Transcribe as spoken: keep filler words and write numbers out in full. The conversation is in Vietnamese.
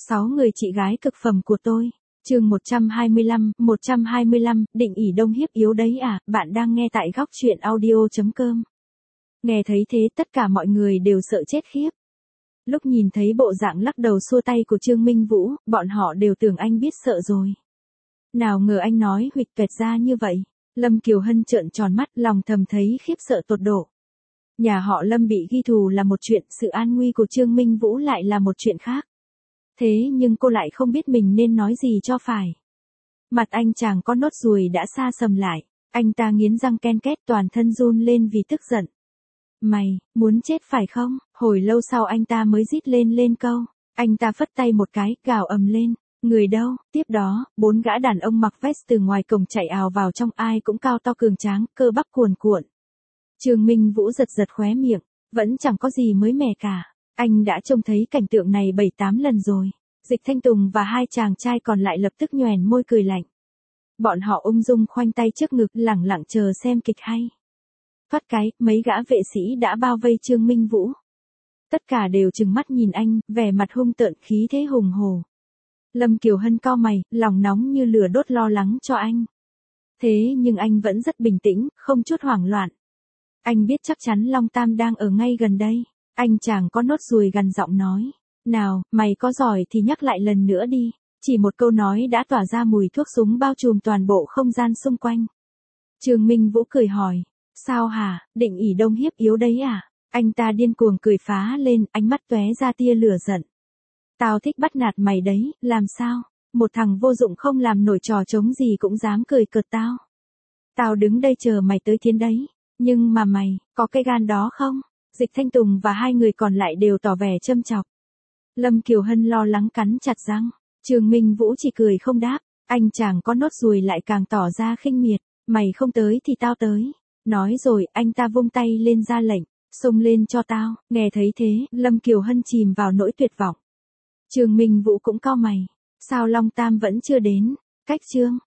Sáu người chị gái cực phẩm của tôi. Chương một trăm hai mươi lăm, một trăm hai mươi lăm, định ỷ đông hiếp yếu đấy à, bạn đang nghe tại góc truyện audio chấm com. Nghe thấy thế tất cả mọi người đều sợ chết khiếp. Lúc nhìn thấy bộ dạng lắc đầu xua tay của Trương Minh Vũ, bọn họ đều tưởng anh biết sợ rồi. Nào ngờ anh nói huỵch toẹt ra như vậy. Lâm Kiều Hân trợn tròn mắt, lòng thầm thấy khiếp sợ tột độ. Nhà họ Lâm bị ghi thù là một chuyện, sự an nguy của Trương Minh Vũ lại là một chuyện khác. Thế nhưng cô lại không biết mình nên nói gì cho phải. Mặt anh chàng có nốt ruồi đã xa sầm lại, anh ta nghiến răng ken két, toàn thân run lên vì tức giận. Mày, muốn chết phải không? Hồi lâu sau anh ta mới rít lên lên câu. Anh ta phất tay một cái, gào ầm lên. Người đâu? Tiếp đó, bốn gã đàn ông mặc vest từ ngoài cổng chạy ào vào trong, ai cũng cao to cường tráng, cơ bắp cuồn cuộn. Trương Minh Vũ giật giật khóe miệng, vẫn chẳng có gì mới mẻ cả. Anh đã trông thấy cảnh tượng này bảy tám lần rồi. Dịch Thanh Tùng và hai chàng trai còn lại lập tức nhoẻn môi cười lạnh. Bọn họ ung dung khoanh tay trước ngực, lẳng lặng chờ xem kịch hay. Thoát cái, mấy gã vệ sĩ đã bao vây Trương Minh Vũ. Tất cả đều trừng mắt nhìn anh, vẻ mặt hung tợn, khí thế hùng hồ. Lâm Kiều Hân cau mày, lòng nóng như lửa đốt, lo lắng cho anh. Thế nhưng anh vẫn rất bình tĩnh, không chút hoảng loạn. Anh biết chắc chắn Long Tam đang ở ngay gần đây. Anh chàng có nốt ruồi gằn giọng nói. Nào, mày có giỏi thì nhắc lại lần nữa đi. Chỉ một câu nói đã tỏa ra mùi thuốc súng bao trùm toàn bộ không gian xung quanh. Trương Minh Vũ cười hỏi. Sao hả, định ỷ đông hiếp yếu đấy à? Anh ta điên cuồng cười phá lên, ánh mắt tóe ra tia lửa giận. Tao thích bắt nạt mày đấy, làm sao? Một thằng vô dụng không làm nổi trò trống gì cũng dám cười cợt tao. Tao đứng đây chờ mày tới thiên đấy. Nhưng mà mày, có cái gan đó không? Dịch Thanh Tùng và hai người còn lại đều tỏ vẻ châm chọc. Lâm Kiều Hân lo lắng cắn chặt răng. Trương Minh Vũ chỉ cười không đáp. Anh chàng có nốt ruồi lại càng tỏ ra khinh miệt. Mày không tới thì tao tới. Nói rồi, anh ta vung tay lên ra lệnh. Xông lên cho tao. Nghe thấy thế, Lâm Kiều Hân chìm vào nỗi tuyệt vọng. Trương Minh Vũ cũng cau mày. Sao Long Tam vẫn chưa đến? Cách Trương